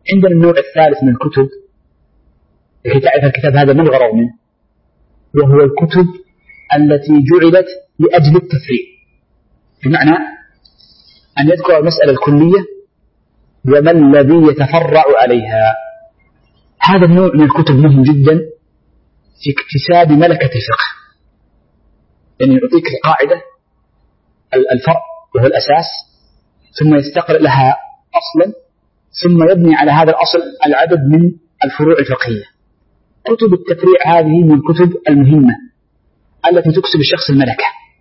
عندنا النوع الثالث من الكتب لكي تعرف الكتاب هذا ما الغرض منه، وهو الكتب التي جعلت لأجل التفريع، بمعنى أن يذكر المسألة الكلية وما الذي يتفرع عليها. هذا النوع من الكتب مهم جدا في اكتساب ملكة الفقه، يعني يعطيك القاعدة الفرع وهو الأساس، ثم يستقر لها أصلا، ثم يبني على هذا الأصل العدد من الفروع الفقهية. كتب التفريع هذه من الكتب المهمة التي تكسب الشخص الملكة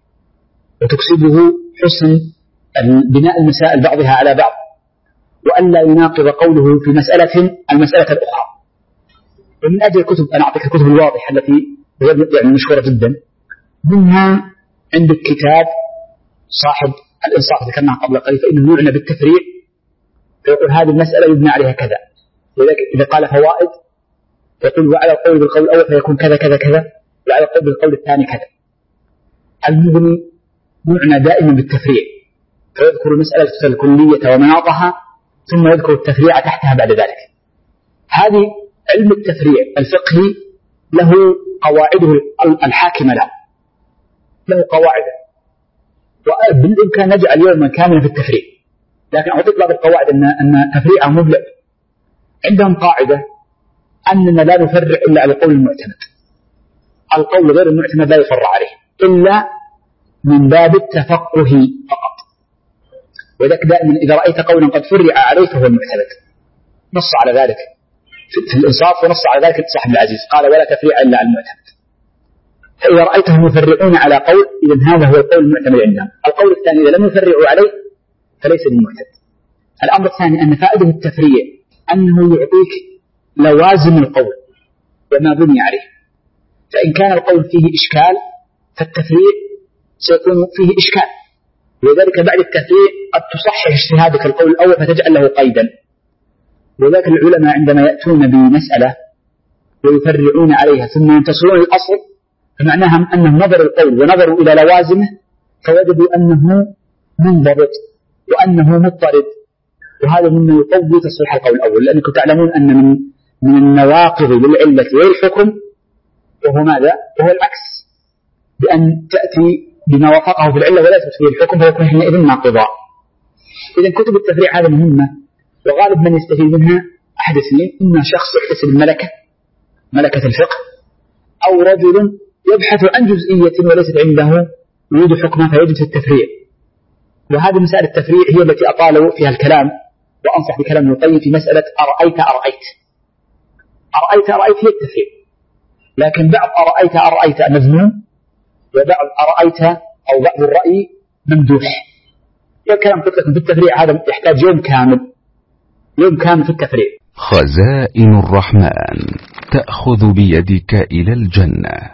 وتكسبه حسن بناء المسائل بعضها على بعض، وألا يناقض قوله في المسألة الأخرى. ومن أجل الكتب أنا أعطيك الكتب الواضحة التي يعني مشهورة جدا. منها عندك كتاب صاحب الإنصاف ذكرناه قبل قليل، فإنه يعنى بالتفريع، فيقول هذه المسألة يبنى عليها كذا، ولذلك إذا قال فوائد يقول وعلى القول بالقول الأول فيكون كذا كذا كذا، وعلى القول بالقول الثاني كذا. المغني يعنى دائما بالتفريع، فيذكر المسألة الكلية ومناطها ثم يذكر التفريع تحتها بعد ذلك. هذه علم التفريع الفقهي له قواعده الحاكمة له قواعده، وبالإمكان نجعل يوما كاملا في التفريع، لكن أعطيك بعض القواعد أن تفريعه مبلغ. عندهم قاعدة أننا لا نفرع إلا على القول المعتمد، القول غير المعتمد لا يفرع عليه إلا من باب التفقه فقط. وذلك دائما إذا رأيت قولا قد فرع عليه فهو المعتمد، نص على ذلك في الإنصاف، ونص على ذلك صاحب العزيز قال ولا تفريع إلا على المعتمد. فإذا رأيتهم يفرعون على قول إذن هذا هو القول المعتمد عندهم. القول الثاني إذا لم يفرعوا عليه فليس بالمعتمد. الأمر الثاني أن فائدة التفريع أنه يعطيك لوازم القول وما بني عليه، فإن كان القول فيه إشكال فالتفريع سيكون فيه إشكال، ولذلك بعد التفريع قد تصحح اجتهادك القول الأول فتجعل له قيدا. ولذلك العلماء عندما يأتون بمسألة ويفرعون عليها ثم ينتصرون للأصل فمعناها أنهم نظروا القول ونظروا إلى لوازمه فوجدوا أنه منضبط وأنه مضطرد، وهذا مما يقوي تصحيح القول الأول، لأنكم تعلمون أن من النواقض للعلة والحكم وهو ماذا؟ وهو العكس، بأن تأتي بما وافقه في العلة ولا تثبت فيه الحكم فيكون حينئذ ناقضا. إذن كتب التفريع هذا مهمة، وغالب من يستفيد منها أحد اثنين: إما شخص يكتسب ملكة الفقه، أو رجل يبحث عن جزئية وليست عنده يريد حكمها فيجد في التفريع. وهذه مسائل التفريع هي التي أطالوا فيها الكلام، وأنصح بكلام ابن القيم في مسألة أرأيت هي التفريع، لكن بعض أرأيت مذموم، وبعض أرأيت أو بعض الرأي ممدوح. والكلام قلت لكم في التفريع هذا يحتاج يوم كامل في التفريع. خزائن الرحمن تأخذ بيدك إلى الجنة.